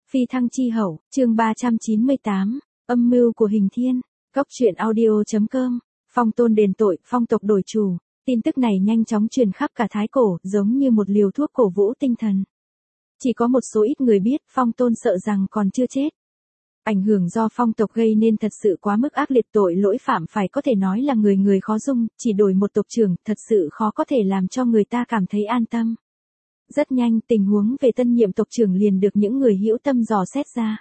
Phi thăng chi hậu, chương 398, âm mưu của Hình Thiên, Cóc truyện audio.com, Phong Tôn đền tội, phong tộc đổi chủ. Tin tức này nhanh chóng truyền khắp cả Thái Cổ, giống như một liều thuốc cổ vũ tinh thần. Chỉ có một số ít người biết, Phong Tôn sợ rằng còn chưa chết. Ảnh hưởng do phong tộc gây nên thật sự quá mức ác liệt, tội lỗi phạm phải có thể nói là người người khó dung, chỉ đổi một tộc trưởng, thật sự khó có thể làm cho người ta cảm thấy an tâm. Rất nhanh, tình huống về tân nhiệm tộc trưởng liền được những người hữu tâm dò xét ra.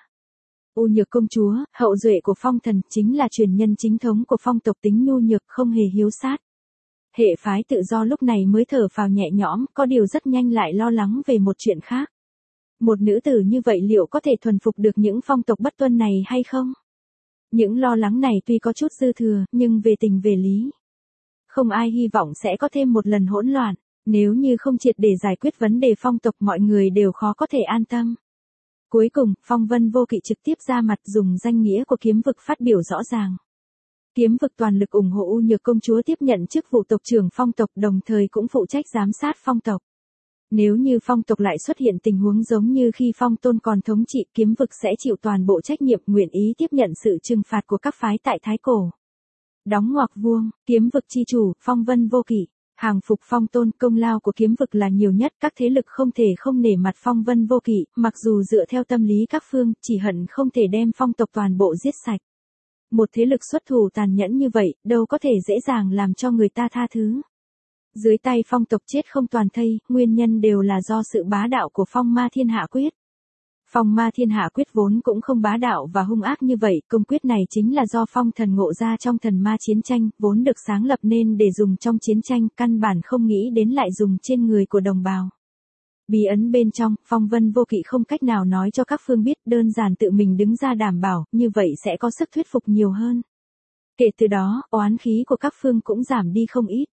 U Nhược công chúa, hậu duệ của Phong Thần, chính là truyền nhân chính thống của phong tộc, tính nhu nhược, không hề hiếu sát. Hệ phái tự do lúc này mới thở phào nhẹ nhõm, có điều rất nhanh lại lo lắng về một chuyện khác. Một nữ tử như vậy liệu có thể thuần phục được những phong tộc bất tuân này hay không? Những lo lắng này tuy có chút dư thừa, nhưng về tình về lý, không ai hy vọng sẽ có thêm một lần hỗn loạn. Nếu như không triệt để giải quyết vấn đề phong tộc, mọi người đều khó có thể an tâm. Cuối cùng, Phong Vân Vô Kỵ trực tiếp ra mặt, dùng danh nghĩa của kiếm vực phát biểu rõ ràng. Kiếm vực toàn lực ủng hộ U Nhược công chúa tiếp nhận chức vụ tộc trưởng phong tộc, đồng thời cũng phụ trách giám sát phong tộc. Nếu như phong tộc lại xuất hiện tình huống giống như khi Phong Tôn còn thống trị, kiếm vực sẽ chịu toàn bộ trách nhiệm, nguyện ý tiếp nhận sự trừng phạt của các phái tại Thái Cổ. Đóng ngoặc vuông, kiếm vực chi chủ, Phong Vân Vô Kỵ. Hàng phục Phong Tôn, công lao của kiếm vực là nhiều nhất, các thế lực không thể không nể mặt Phong Vân Vô Kỵ, mặc dù dựa theo tâm lý các phương, chỉ hận không thể đem phong tộc toàn bộ giết sạch. Một thế lực xuất thủ tàn nhẫn như vậy, đâu có thể dễ dàng làm cho người ta tha thứ. Dưới tay phong tộc chết không toàn thây, nguyên nhân đều là do sự bá đạo của Phong Ma Thiên Hạ Quyết. Phong Ma Thiên Hạ Quyết vốn cũng không bá đạo và hung ác như vậy, công quyết này chính là do Phong Thần ngộ ra trong thần ma chiến tranh, vốn được sáng lập nên để dùng trong chiến tranh, căn bản không nghĩ đến lại dùng trên người của đồng bào. Bí ấn bên trong, Phong Vân Vô Kỵ không cách nào nói cho các phương biết, đơn giản tự mình đứng ra đảm bảo, như vậy sẽ có sức thuyết phục nhiều hơn. Kể từ đó, oán khí của các phương cũng giảm đi không ít.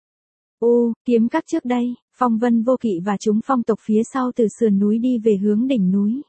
Kiếm các trước đây, Phong Vân Vô Kỵ và chúng phong tộc phía sau từ sườn núi đi về hướng đỉnh núi.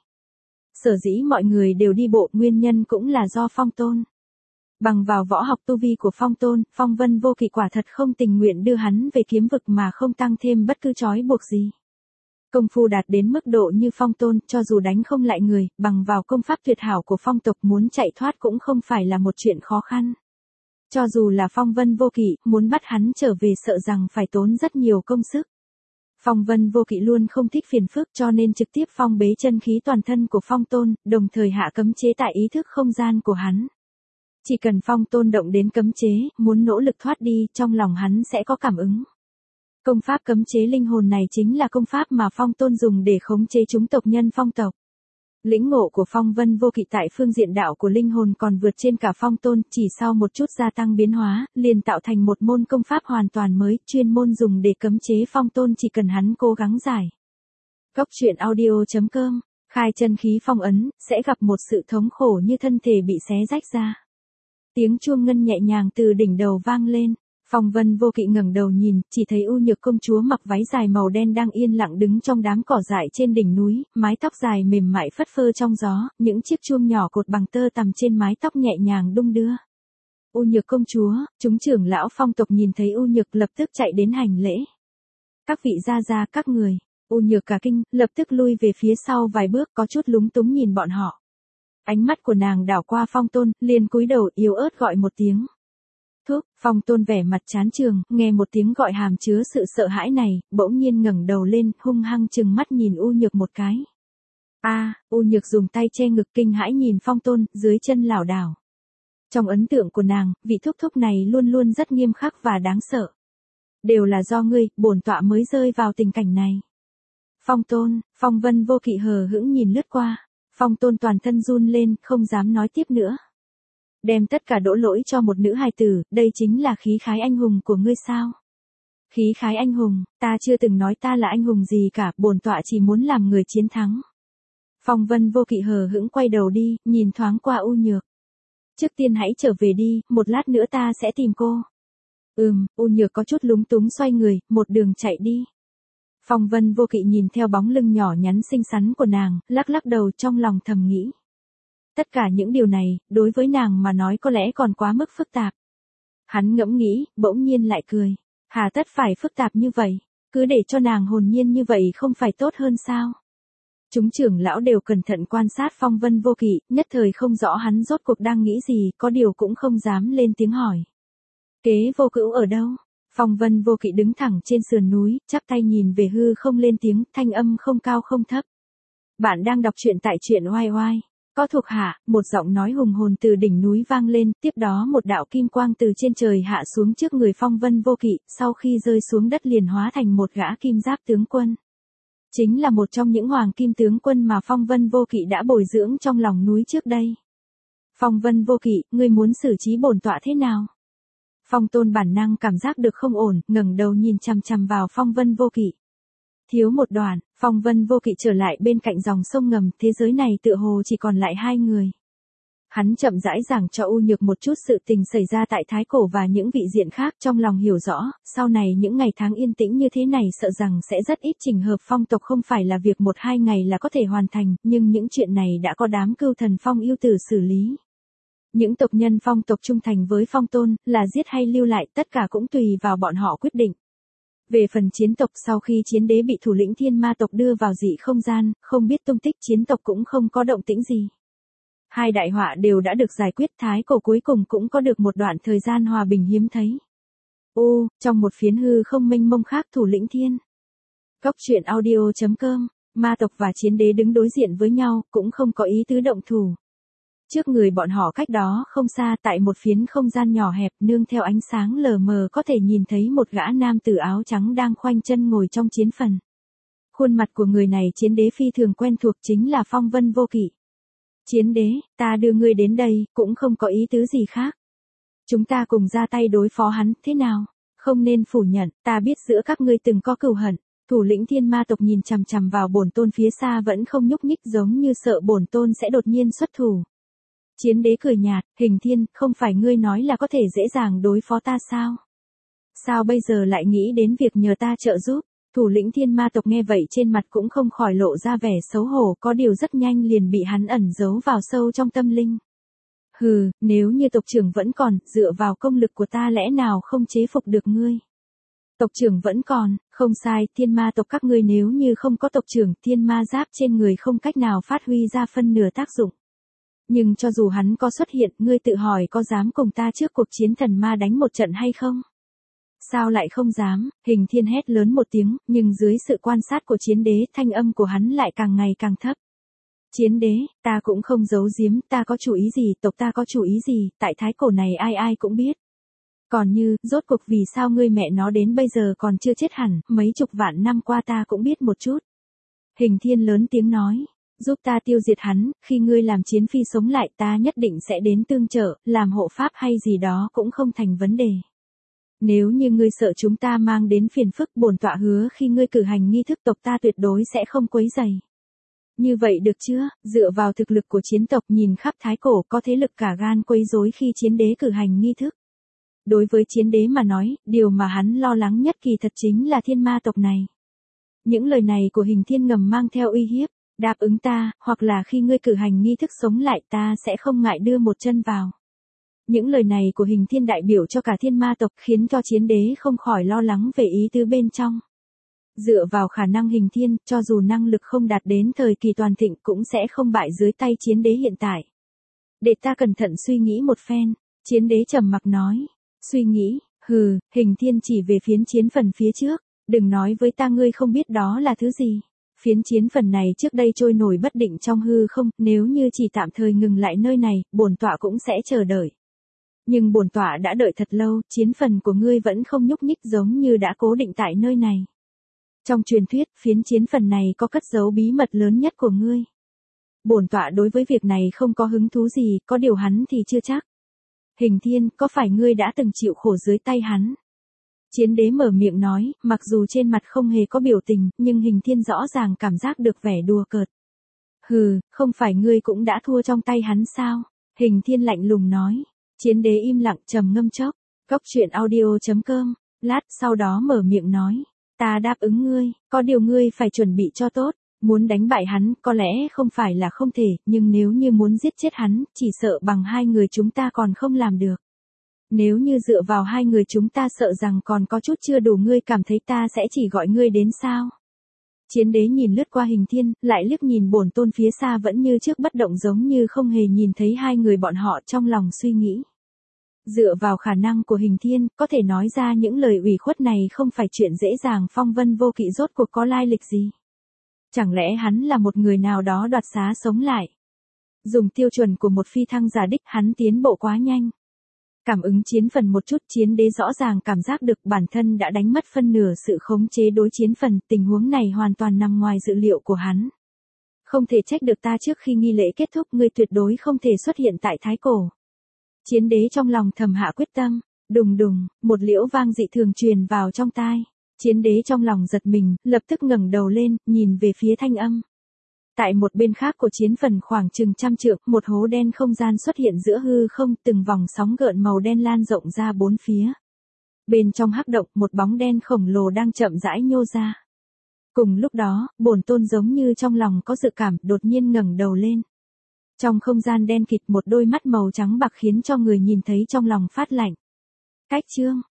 Sở dĩ mọi người đều đi bộ, nguyên nhân cũng là do Phong Tôn. Bằng vào võ học tu vi của Phong Tôn, Phong Vân Vô Kỵ quả thật không tình nguyện đưa hắn về kiếm vực mà không tăng thêm bất cứ trói buộc gì. Công phu đạt đến mức độ như Phong Tôn, cho dù đánh không lại người, bằng vào công pháp tuyệt hảo của phong tộc, muốn chạy thoát cũng không phải là một chuyện khó khăn. Cho dù là Phong Vân Vô Kỵ, muốn bắt hắn trở về sợ rằng phải tốn rất nhiều công sức. Phong Vân Vô Kỵ luôn không thích phiền phức, cho nên trực tiếp phong bế chân khí toàn thân của Phong Tôn, đồng thời hạ cấm chế tại ý thức không gian của hắn. Chỉ cần Phong Tôn động đến cấm chế, muốn nỗ lực thoát đi, trong lòng hắn sẽ có cảm ứng. Công pháp cấm chế linh hồn này chính là công pháp mà Phong Tôn dùng để khống chế chúng tộc nhân phong tộc. Lĩnh ngộ của Phong Vân Vô Kỵ tại phương diện đạo của linh hồn còn vượt trên cả Phong Tôn, chỉ sau một chút gia tăng biến hóa, liền tạo thành một môn công pháp hoàn toàn mới, chuyên môn dùng để cấm chế Phong Tôn, chỉ cần hắn cố gắng giải. Cóc truyện audio.com, khai chân khí phong ấn, sẽ gặp một sự thống khổ như thân thể bị xé rách ra. Tiếng chuông ngân nhẹ nhàng từ đỉnh đầu vang lên. Phong Vân Vô Kỵ ngẩng đầu nhìn, chỉ thấy U Nhược công chúa mặc váy dài màu đen đang yên lặng đứng trong đám cỏ dại trên đỉnh núi, mái tóc dài mềm mại phất phơ trong gió, những chiếc chuông nhỏ cột bằng tơ tằm trên mái tóc nhẹ nhàng đung đưa. U Nhược công chúa, chúng trưởng lão phong tộc nhìn thấy U Nhược lập tức chạy đến hành lễ. Các vị gia, các người. U Nhược cả kinh, lập tức lui về phía sau vài bước, có chút lúng túng nhìn bọn họ. Ánh mắt của nàng đảo qua Phong Tôn, liền cúi đầu yếu ớt gọi một tiếng. Thúc, Phong Tôn vẻ mặt chán chường, nghe một tiếng gọi hàm chứa sự sợ hãi này, bỗng nhiên ngẩng đầu lên, hung hăng trừng mắt nhìn U Nhược một cái. U Nhược dùng tay che ngực kinh hãi nhìn Phong Tôn, dưới chân lảo đảo. Trong ấn tượng của nàng, vị thúc thúc này luôn luôn rất nghiêm khắc và đáng sợ. Đều là do ngươi, bổn tọa mới rơi vào tình cảnh này. Phong Tôn, Phong Vân Vô Kỵ hờ hững nhìn lướt qua. Phong Tôn toàn thân run lên, không dám nói tiếp nữa. Đem tất cả đổ lỗi cho một nữ hài tử, đây chính là khí khái anh hùng của ngươi sao? Khí khái anh hùng, ta chưa từng nói ta là anh hùng gì cả, bổn tọa chỉ muốn làm người chiến thắng. Phong Vân Vô Kỵ hờ hững quay đầu đi, nhìn thoáng qua U Nhược. Trước tiên hãy trở về đi, một lát nữa ta sẽ tìm cô. U Nhược có chút lúng túng xoay người, một đường chạy đi. Phong Vân Vô Kỵ nhìn theo bóng lưng nhỏ nhắn xinh xắn của nàng, lắc lắc đầu trong lòng thầm nghĩ. Tất cả những điều này, đối với nàng mà nói có lẽ còn quá mức phức tạp. Hắn ngẫm nghĩ, bỗng nhiên lại cười. Hà tất phải phức tạp như vậy, cứ để cho nàng hồn nhiên như vậy không phải tốt hơn sao? Chúng trưởng lão đều cẩn thận quan sát Phong Vân Vô Kỵ, nhất thời không rõ hắn rốt cuộc đang nghĩ gì, có điều cũng không dám lên tiếng hỏi. Kế Vô Cữu ở đâu? Phong Vân Vô Kỵ đứng thẳng trên sườn núi, chắp tay nhìn về hư không lên tiếng, thanh âm không cao không thấp. Bạn đang đọc truyện tại truyện oai oai. Có thuộc hạ, một giọng nói hùng hồn từ đỉnh núi vang lên, tiếp đó một đạo kim quang từ trên trời hạ xuống trước người Phong Vân Vô Kỵ, sau khi rơi xuống đất liền hóa thành một gã kim giáp tướng quân. Chính là một trong những hoàng kim tướng quân mà Phong Vân Vô Kỵ đã bồi dưỡng trong lòng núi trước đây. Phong Vân Vô Kỵ, ngươi muốn xử trí bổn tọa thế nào? Phong Tôn bản năng cảm giác được không ổn, ngẩng đầu nhìn chằm chằm vào Phong Vân Vô Kỵ. Thiếu một đoạn, Phong Vân Vô Kỵ trở lại bên cạnh dòng sông ngầm, thế giới này tựa hồ chỉ còn lại hai người. Hắn chậm rãi giảng cho U Nhược một chút sự tình xảy ra tại Thái Cổ và những vị diện khác, trong lòng hiểu rõ, sau này những ngày tháng yên tĩnh như thế này sợ rằng sẽ rất ít trình hợp phong tộc, không phải là việc 1-2 ngày là có thể hoàn thành, nhưng những chuyện này đã có đám cưu thần phong yêu tử xử lý. Những tộc nhân phong tộc trung thành với Phong Tôn, là giết hay lưu lại, tất cả cũng tùy vào bọn họ quyết định. Về phần chiến tộc, sau khi chiến đế bị thủ lĩnh thiên ma tộc đưa vào dị không gian, không biết tung tích, chiến tộc cũng không có động tĩnh gì. Hai đại họa đều đã được giải quyết, Thái Cổ cuối cùng cũng có được một đoạn thời gian hòa bình hiếm thấy. Trong một phiến hư không mênh mông khác, thủ lĩnh thiên. Cốc truyện audio.com, ma tộc và chiến đế đứng đối diện với nhau, cũng không có ý tứ động thủ. Trước người bọn họ cách đó không xa, tại một phiến không gian nhỏ hẹp, nương theo ánh sáng lờ mờ có thể nhìn thấy một gã nam tử áo trắng đang khoanh chân ngồi trong chiến phần. Khuôn mặt của người này chiến đế phi thường quen thuộc, chính là Phong Vân Vô Kỵ. Chiến đế, ta đưa ngươi đến đây, cũng không có ý tứ gì khác. Chúng ta cùng ra tay đối phó hắn, thế nào? Không nên phủ nhận, ta biết giữa các ngươi từng có cừu hận. Thủ lĩnh thiên ma tộc nhìn chằm chằm vào bổn tôn phía xa vẫn không nhúc nhích, giống như sợ bổn tôn sẽ đột nhiên xuất thủ. Chiến đế cười nhạt, Hình Thiên, không phải ngươi nói là có thể dễ dàng đối phó ta sao? Sao bây giờ lại nghĩ đến việc nhờ ta trợ giúp? Thủ lĩnh thiên ma tộc nghe vậy trên mặt cũng không khỏi lộ ra vẻ xấu hổ, có điều rất nhanh liền bị hắn ẩn giấu vào sâu trong tâm linh. Hừ, nếu như tộc trưởng vẫn còn, dựa vào công lực của ta lẽ nào không chế phục được ngươi? Tộc trưởng vẫn còn, không sai, thiên ma tộc các ngươi nếu như không có tộc trưởng, thiên ma giáp trên người không cách nào phát huy ra phân nửa tác dụng. Nhưng cho dù hắn có xuất hiện, ngươi tự hỏi có dám cùng ta trước cuộc chiến thần ma đánh một trận hay không? Sao lại không dám? Hình Thiên hét lớn một tiếng, nhưng dưới sự quan sát của chiến đế, thanh âm của hắn lại càng ngày càng thấp. Chiến đế, ta cũng không giấu giếm, ta có chủ ý gì, tộc ta có chủ ý gì, tại Thái Cổ này ai ai cũng biết. Còn như, rốt cuộc vì sao ngươi mẹ nó đến bây giờ còn chưa chết hẳn, mấy chục vạn năm qua ta cũng biết một chút. Hình Thiên lớn tiếng nói. Giúp ta tiêu diệt hắn, khi ngươi làm chiến phi sống lại ta nhất định sẽ đến tương trợ, làm hộ pháp hay gì đó cũng không thành vấn đề. Nếu như ngươi sợ chúng ta mang đến phiền phức, bổn tọa hứa khi ngươi cử hành nghi thức tộc ta tuyệt đối sẽ không quấy rầy. Như vậy được chưa? Dựa vào thực lực của chiến tộc, nhìn khắp Thái Cổ có thế lực cả gan quấy rối khi chiến đế cử hành nghi thức. Đối với chiến đế mà nói, điều mà hắn lo lắng nhất kỳ thật chính là thiên ma tộc này. Những lời này của Hình Thiên ngầm mang theo uy hiếp. Đáp ứng ta, hoặc là khi ngươi cử hành nghi thức sống lại ta sẽ không ngại đưa một chân vào. Những lời này của Hình Thiên đại biểu cho cả thiên ma tộc, khiến cho chiến đế không khỏi lo lắng về ý tứ bên trong. Dựa vào khả năng Hình Thiên, cho dù năng lực không đạt đến thời kỳ toàn thịnh cũng sẽ không bại dưới tay chiến đế hiện tại. Để ta cẩn thận suy nghĩ một phen, chiến đế trầm mặc nói. Suy nghĩ, hừ, Hình Thiên chỉ về phiến chiến phần phía trước, đừng nói với ta ngươi không biết đó là thứ gì. Phiến chiến phần này trước đây trôi nổi bất định trong hư không, nếu như chỉ tạm thời ngừng lại nơi này, bổn tọa cũng sẽ chờ đợi. Nhưng bổn tọa đã đợi thật lâu, chiến phần của ngươi vẫn không nhúc nhích giống như đã cố định tại nơi này. Trong truyền thuyết, phiến chiến phần này có cất giấu bí mật lớn nhất của ngươi. Bổn tọa đối với việc này không có hứng thú gì, có điều hắn thì chưa chắc. Hình Thiên, có phải ngươi đã từng chịu khổ dưới tay hắn? Chiến đế mở miệng nói, mặc dù trên mặt không hề có biểu tình, nhưng Hình Thiên rõ ràng cảm giác được vẻ đùa cợt. Hừ, không phải ngươi cũng đã thua trong tay hắn sao? Hình Thiên lạnh lùng nói. Chiến đế im lặng trầm ngâm chốc. Cốc truyện audio.com, lát sau đó mở miệng nói. Ta đáp ứng ngươi, có điều ngươi phải chuẩn bị cho tốt. Muốn đánh bại hắn, có lẽ không phải là không thể, nhưng nếu như muốn giết chết hắn, chỉ sợ bằng hai người chúng ta còn không làm được. Nếu như dựa vào hai người chúng ta sợ rằng còn có chút chưa đủ, ngươi cảm thấy ta sẽ chỉ gọi ngươi đến sao? Chiến đế nhìn lướt qua Hình Thiên, lại liếc nhìn bổn tôn phía xa vẫn như trước bất động giống như không hề nhìn thấy hai người bọn họ, trong lòng suy nghĩ. Dựa vào khả năng của Hình Thiên, có thể nói ra những lời ủy khuất này không phải chuyện dễ dàng. Phong Vân Vô Kỵ rốt cuộc có lai lịch gì? Chẳng lẽ hắn là một người nào đó đoạt xá sống lại? Dùng tiêu chuẩn của một phi thăng giả đích, hắn tiến bộ quá nhanh. Cảm ứng chiến phần một chút, chiến đế rõ ràng cảm giác được bản thân đã đánh mất phân nửa sự khống chế đối chiến phần, tình huống này hoàn toàn nằm ngoài dự liệu của hắn. Không thể trách được ta, trước khi nghi lễ kết thúc ngươi tuyệt đối không thể xuất hiện tại Thái Cổ. Chiến đế trong lòng thầm hạ quyết tâm, đùng đùng, một liễu vang dị thường truyền vào trong tai. Chiến đế trong lòng giật mình, lập tức ngẩng đầu lên, nhìn về phía thanh âm. Tại một bên khác của chiến phần khoảng chừng 100 trượng, một hố đen không gian xuất hiện giữa hư không, từng vòng sóng gợn màu đen lan rộng ra bốn phía. Bên trong hắc động, một bóng đen khổng lồ đang chậm rãi nhô ra. Cùng lúc đó, bổn tôn giống như trong lòng có dự cảm, đột nhiên ngẩng đầu lên. Trong không gian đen kịt, một đôi mắt màu trắng bạc khiến cho người nhìn thấy trong lòng phát lạnh. Cách chương